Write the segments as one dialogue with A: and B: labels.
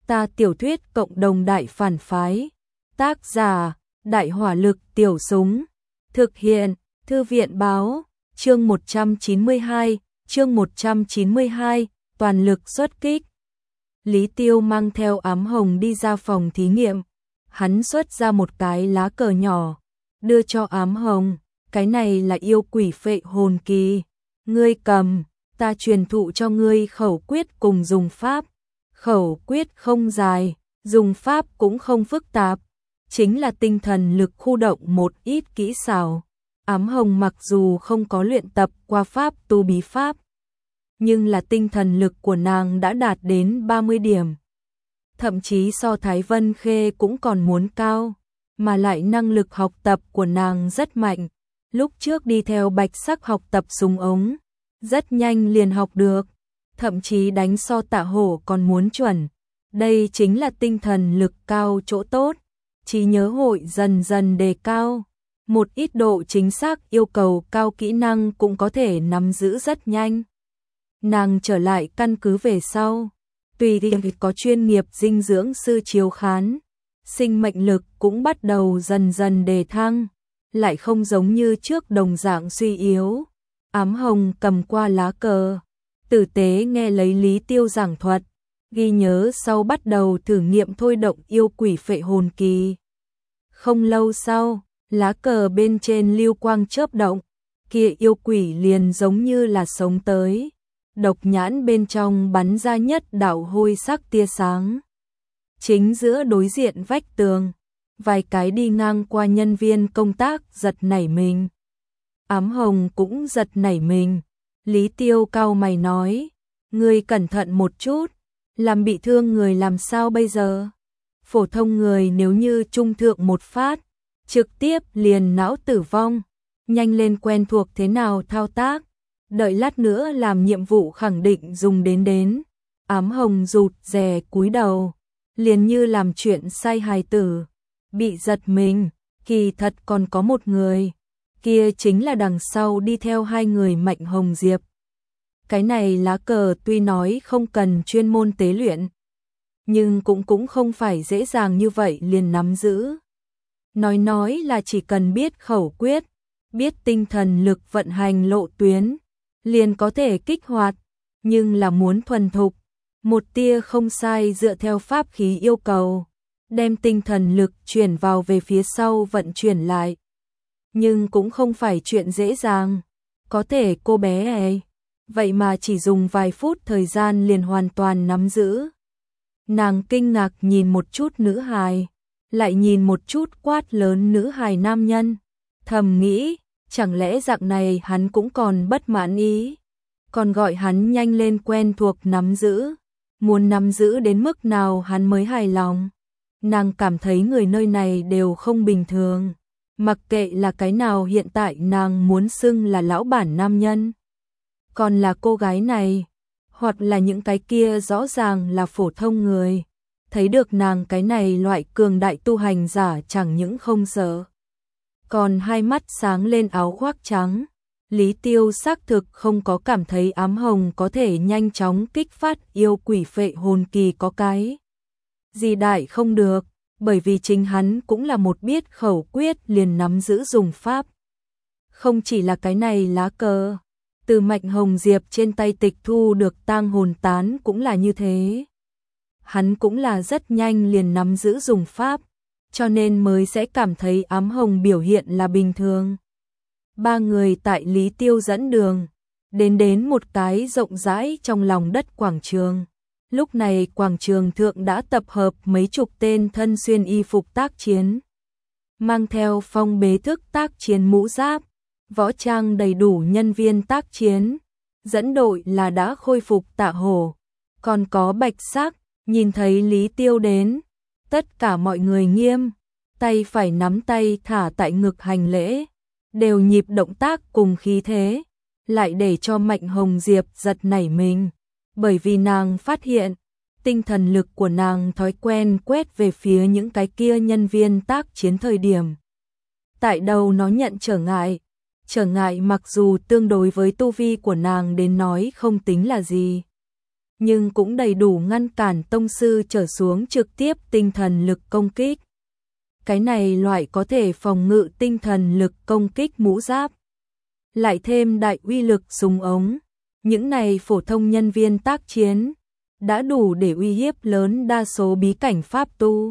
A: Ta tiểu thuyết cộng đồng đại phản phái. Tác giả: Đại hỏa lực tiểu súng. Thực hiện: Thư viện báo. Chương 192, toàn lực xuất kích. Lý Tiêu mang theo ám hồng đi ra phòng thí nghiệm. Hắn xuất ra một cái lá cờ nhỏ, đưa cho ám hồng. Cái này là yêu quỷ phệ hồn kỳ. Ngươi cầm, ta truyền thụ cho ngươi khẩu quyết cùng dùng pháp. Khẩu quyết không dài, dùng pháp cũng không phức tạp. Chính là tinh thần lực khu động một ít kỹ xảo. Ám hồng mặc dù không có luyện tập qua pháp tu bí pháp, nhưng là tinh thần lực của nàng đã đạt đến 30 điểm. Thậm chí so Thái Vân Khê cũng còn muốn cao, mà lại năng lực học tập của nàng rất mạnh. Lúc trước đi theo Bạch Sắc học tập súng ống, rất nhanh liền học được, thậm chí đánh so Tạ Hổ còn muốn chuẩn. Đây chính là tinh thần lực cao chỗ tốt, trí nhớ hội dần dần đề cao. Một ít độ chính xác yêu cầu cao kỹ năng cũng có thể nắm giữ rất nhanh. Nàng trở lại căn cứ về sau, tùy thì có chuyên nghiệp dinh dưỡng sư chiếu khán, sinh mệnh lực cũng bắt đầu dần dần đề thăng, lại không giống như trước đồng dạng suy yếu. Ám hồng cầm qua lá cờ, tử tế nghe lấy Lý Tiêu giảng thuật, ghi nhớ sau bắt đầu thử nghiệm thôi động yêu quỷ phệ hồn kỳ. Không lâu sau, lá cờ bên trên lưu quang chớp động, kia yêu quỷ liền giống như là sống tới. Độc nhãn bên trong bắn ra nhất đạo hôi sắc tia sáng. Chính giữa đối diện vách tường, vài cái đi ngang qua nhân viên công tác giật nảy mình. Ám hồng cũng giật nảy mình. Lý Tiêu cau mày nói, ngươi cẩn thận một chút, làm bị thương người làm sao bây giờ? Phổ thông người nếu như trung thượng một phát, trực tiếp liền não tử vong, nhanh lên quen thuộc thế nào thao tác. Đợi lát nữa làm nhiệm vụ khẳng định dùng đến. Ám hồng rụt rè cúi đầu, liền như làm chuyện sai hài tử, bị giật mình. Kỳ thật còn có một người, kia chính là đằng sau đi theo hai người Mạnh Hồng Diệp. Cái này lá cờ tuy nói không cần chuyên môn tế luyện, nhưng cũng không phải dễ dàng như vậy liền nắm giữ. Nói là chỉ cần biết khẩu quyết, biết tinh thần lực vận hành lộ tuyến, liền có thể kích hoạt, nhưng là muốn thuần thục, một tia không sai dựa theo pháp khí yêu cầu, đem tinh thần lực chuyển vào về phía sau vận chuyển lại. Nhưng cũng không phải chuyện dễ dàng, có thể cô bé ấy, vậy mà chỉ dùng vài phút thời gian liền hoàn toàn nắm giữ. Nàng kinh ngạc nhìn một chút nữ hài, lại nhìn một chút quát lớn nữ hài nam nhân, thầm nghĩ, chẳng lẽ dạng này hắn cũng còn bất mãn ý, còn gọi hắn nhanh lên quen thuộc nắm giữ, muốn nắm giữ đến mức nào hắn mới hài lòng. Nàng cảm thấy người nơi này đều không bình thường, mặc kệ là cái nào hiện tại nàng muốn xưng là lão bản nam nhân, còn là cô gái này, hoặc là những cái kia rõ ràng là phổ thông người, thấy được nàng cái này loại cường đại tu hành giả chẳng những không sợ, còn hai mắt sáng lên áo khoác trắng. Lý Tiêu xác thực không có cảm thấy ám hồng có thể nhanh chóng kích phát yêu quỷ phệ hồn kỳ có cái gì đại không được, bởi vì chính hắn cũng là một biết khẩu quyết liền nắm giữ dùng pháp. Không chỉ là cái này lá cờ, từ Mạnh Hồng Diệp trên tay tịch thu được tang hồn tán cũng là như thế. Hắn cũng là rất nhanh liền nắm giữ dùng pháp, cho nên mới sẽ cảm thấy ám hồng biểu hiện là bình thường. Ba người tại Lý Tiêu dẫn đường, đến một cái rộng rãi trong lòng đất quảng trường. Lúc này quảng trường thượng đã tập hợp mấy chục tên thân xuyên y phục tác chiến, mang theo phong bế thức tác chiến mũ giáp, võ trang đầy đủ nhân viên tác chiến. Dẫn đội là đã khôi phục Tạ Hổ, còn có Bạch Sắc. Nhìn thấy Lý Tiêu đến, tất cả mọi người nghiêm, tay phải nắm tay thả tại ngực hành lễ, đều nhịp động tác cùng khí thế, lại để cho Mạnh Hồng Diệp giật nảy mình, bởi vì nàng phát hiện, tinh thần lực của nàng thói quen quét về phía những cái kia nhân viên tác chiến thời điểm. Tại đầu nó nhận trở ngại mặc dù tương đối với tu vi của nàng đến nói không tính là gì. nhưng cũng đầy đủ ngăn cản tông sư trở xuống trực tiếp tinh thần lực công kích. Cái này loại có thể phòng ngự tinh thần lực công kích mũ giáp, lại thêm đại uy lực súng ống, những này phổ thông nhân viên tác chiến đã đủ để uy hiếp lớn đa số bí cảnh pháp tu.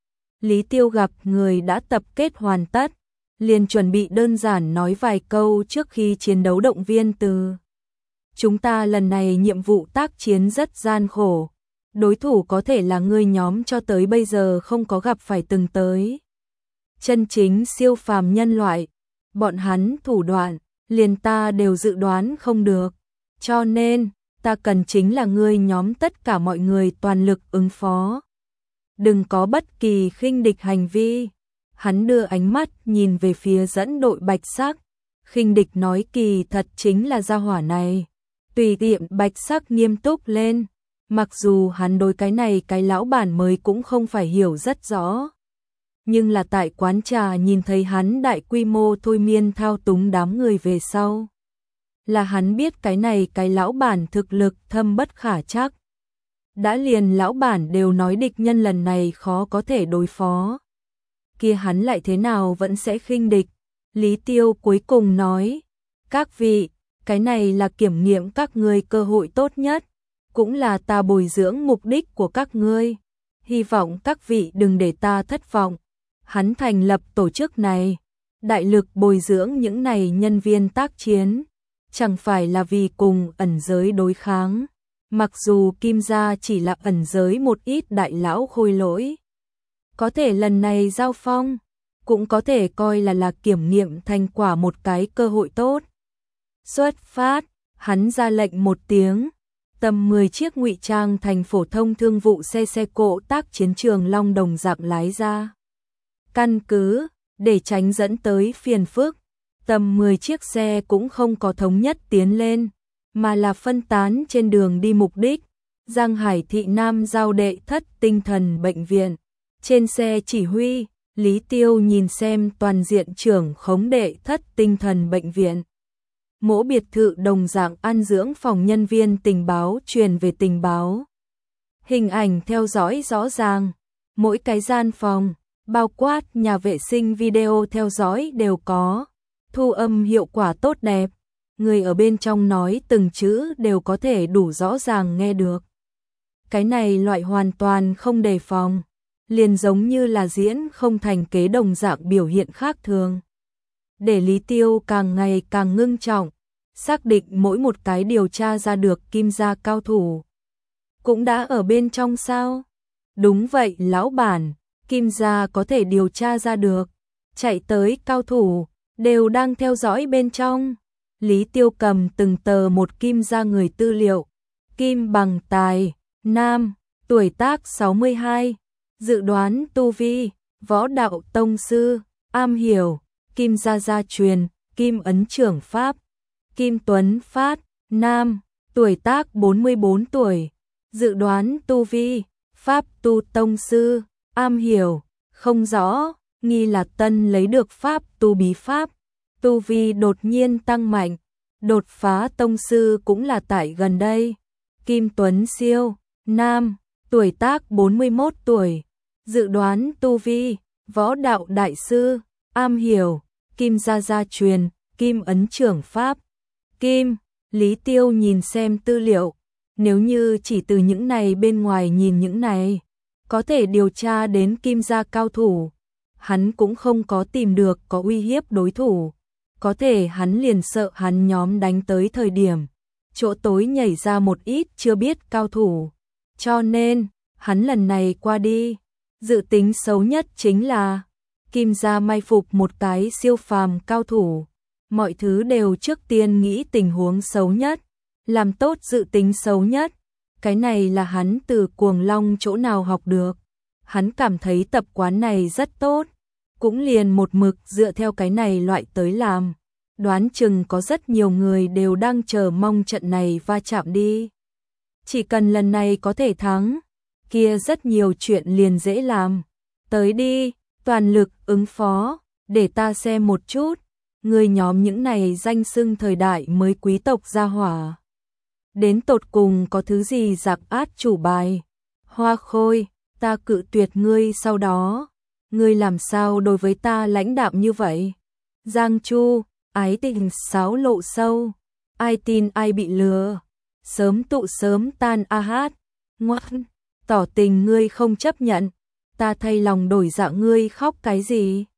A: Lý Tiêu gặp người đã tập kết hoàn tất, liền chuẩn bị đơn giản nói vài câu trước khi chiến đấu động viên từ. Chúng ta lần này nhiệm vụ tác chiến rất gian khổ, đối thủ có thể là ngươi nhóm cho tới bây giờ không có gặp phải từng tới. Chân chính siêu phàm nhân loại, bọn hắn thủ đoạn, liền ta đều dự đoán không được, cho nên, ta cần chính là ngươi nhóm tất cả mọi người toàn lực ứng phó. Đừng có bất kỳ khinh địch hành vi. Hắn đưa ánh mắt nhìn về phía dẫn đội bạch sắc, khinh địch nói kỳ thật chính là gia hỏa này. Tùy tiện bạch sắc nghiêm túc lên, mặc dù hắn đối cái này cái lão bản mới cũng không phải hiểu rất rõ. Nhưng là tại quán trà nhìn thấy hắn đại quy mô thôi miên thao túng đám người về sau. Là hắn biết cái này cái lão bản thực lực thâm bất khả trắc. Đã liền lão bản đều nói địch nhân lần này khó có thể đối phó. Kia hắn lại thế nào vẫn sẽ khinh địch. Lý Tiêu cuối cùng nói, các vị, cái này là kiểm nghiệm các ngươi cơ hội tốt nhất, cũng là ta bồi dưỡng mục đích của các ngươi. Hy vọng các vị đừng để ta thất vọng. Hắn thành lập tổ chức này, đại lực bồi dưỡng những này nhân viên tác chiến, chẳng phải là vì cùng ẩn giới đối kháng. Mặc dù Kim gia chỉ là ẩn giới một ít đại lão khôi lỗi, có thể lần này giao phong, cũng có thể coi là kiểm nghiệm thành quả một cái cơ hội tốt. Xuất phát, hắn ra lệnh một tiếng, tầm 10 chiếc ngụy trang thành phổ thông thương vụ xe cộ tác chiến trường long đồng dạng lái ra. Căn cứ, để tránh dẫn tới phiền phức, tầm 10 chiếc xe cũng không có thống nhất tiến lên, mà là phân tán trên đường đi mục đích. Giang Hải thị Nam giao đệ thất tinh thần bệnh viện. Trên xe chỉ huy, Lý Tiêu nhìn xem toàn diện trưởng khống đệ thất tinh thần bệnh viện. Mỗi biệt thự đồng dạng an dưỡng phòng nhân viên tình báo truyền về tình báo. Hình ảnh theo dõi rõ ràng, mỗi cái gian phòng, bao quát nhà vệ sinh video theo dõi đều có, thu âm hiệu quả tốt đẹp, người ở bên trong nói từng chữ đều có thể đủ rõ ràng nghe được. Cái này loại hoàn toàn không đề phòng, liền giống như là diễn không thành kế đồng dạng biểu hiện khác thường. Để Lý Tiêu càng ngày càng ngưng trọng, xác định mỗi một cái điều tra ra được Kim gia cao thủ. Cũng đã ở bên trong sao? Đúng vậy lão bản, Kim gia có thể điều tra ra được. Chạy tới cao thủ, đều đang theo dõi bên trong. Lý Tiêu cầm từng tờ một Kim gia người tư liệu. Kim Bằng Tài, nam, tuổi tác 62, dự đoán tu vi, võ đạo tông sư, am hiểu, Kim gia gia truyền, Kim ấn trưởng pháp. Kim Tuấn Phát, nam, tuổi tác 44 tuổi, dự đoán tu vi, pháp tu tông sư, am hiểu, không rõ, nghi là tân lấy được pháp tu bí pháp, tu vi đột nhiên tăng mạnh, đột phá tông sư cũng là tại gần đây. Kim Tuấn Siêu, nam, tuổi tác 41 tuổi, dự đoán tu vi, võ đạo đại sư, am hiểu, Kim gia gia truyền, Kim ấn trưởng pháp. Kim, Lý Tiêu nhìn xem tư liệu, nếu như chỉ từ những này bên ngoài nhìn những này, có thể điều tra đến Kim gia cao thủ, hắn cũng không có tìm được có uy hiếp đối thủ, có thể hắn liền sợ hắn nhóm đánh tới thời điểm, chỗ tối nhảy ra một ít chưa biết cao thủ, cho nên, hắn lần này qua đi, dự tính xấu nhất chính là, Kim gia mai phục một cái siêu phàm cao thủ. Mọi thứ đều trước tiên nghĩ tình huống xấu nhất, làm tốt dự tính xấu nhất. Cái này là hắn từ Cuồng Long chỗ nào học được. Hắn cảm thấy tập quán này rất tốt, cũng liền một mực dựa theo cái này loại tới làm. Đoán chừng có rất nhiều người đều đang chờ mong trận này va chạm đi. Chỉ cần lần này có thể thắng, kia rất nhiều chuyện liền dễ làm. Tới đi, toàn lực ứng phó, để ta xem một chút. Người nhóm những này danh xưng thời đại mới quý tộc gia hỏa. Đến tột cùng có thứ gì giặc át chủ bài? Hoa Khôi, ta cự tuyệt ngươi sau đó. Ngươi làm sao đối với ta lãnh đạm như vậy? Giang Chu, ái tình sáo lộ sâu. Ai tin ai bị lừa. Sớm tụ sớm tan a hát. Ngoan, tỏ tình ngươi không chấp nhận. Ta thay lòng đổi dạ ngươi khóc cái gì?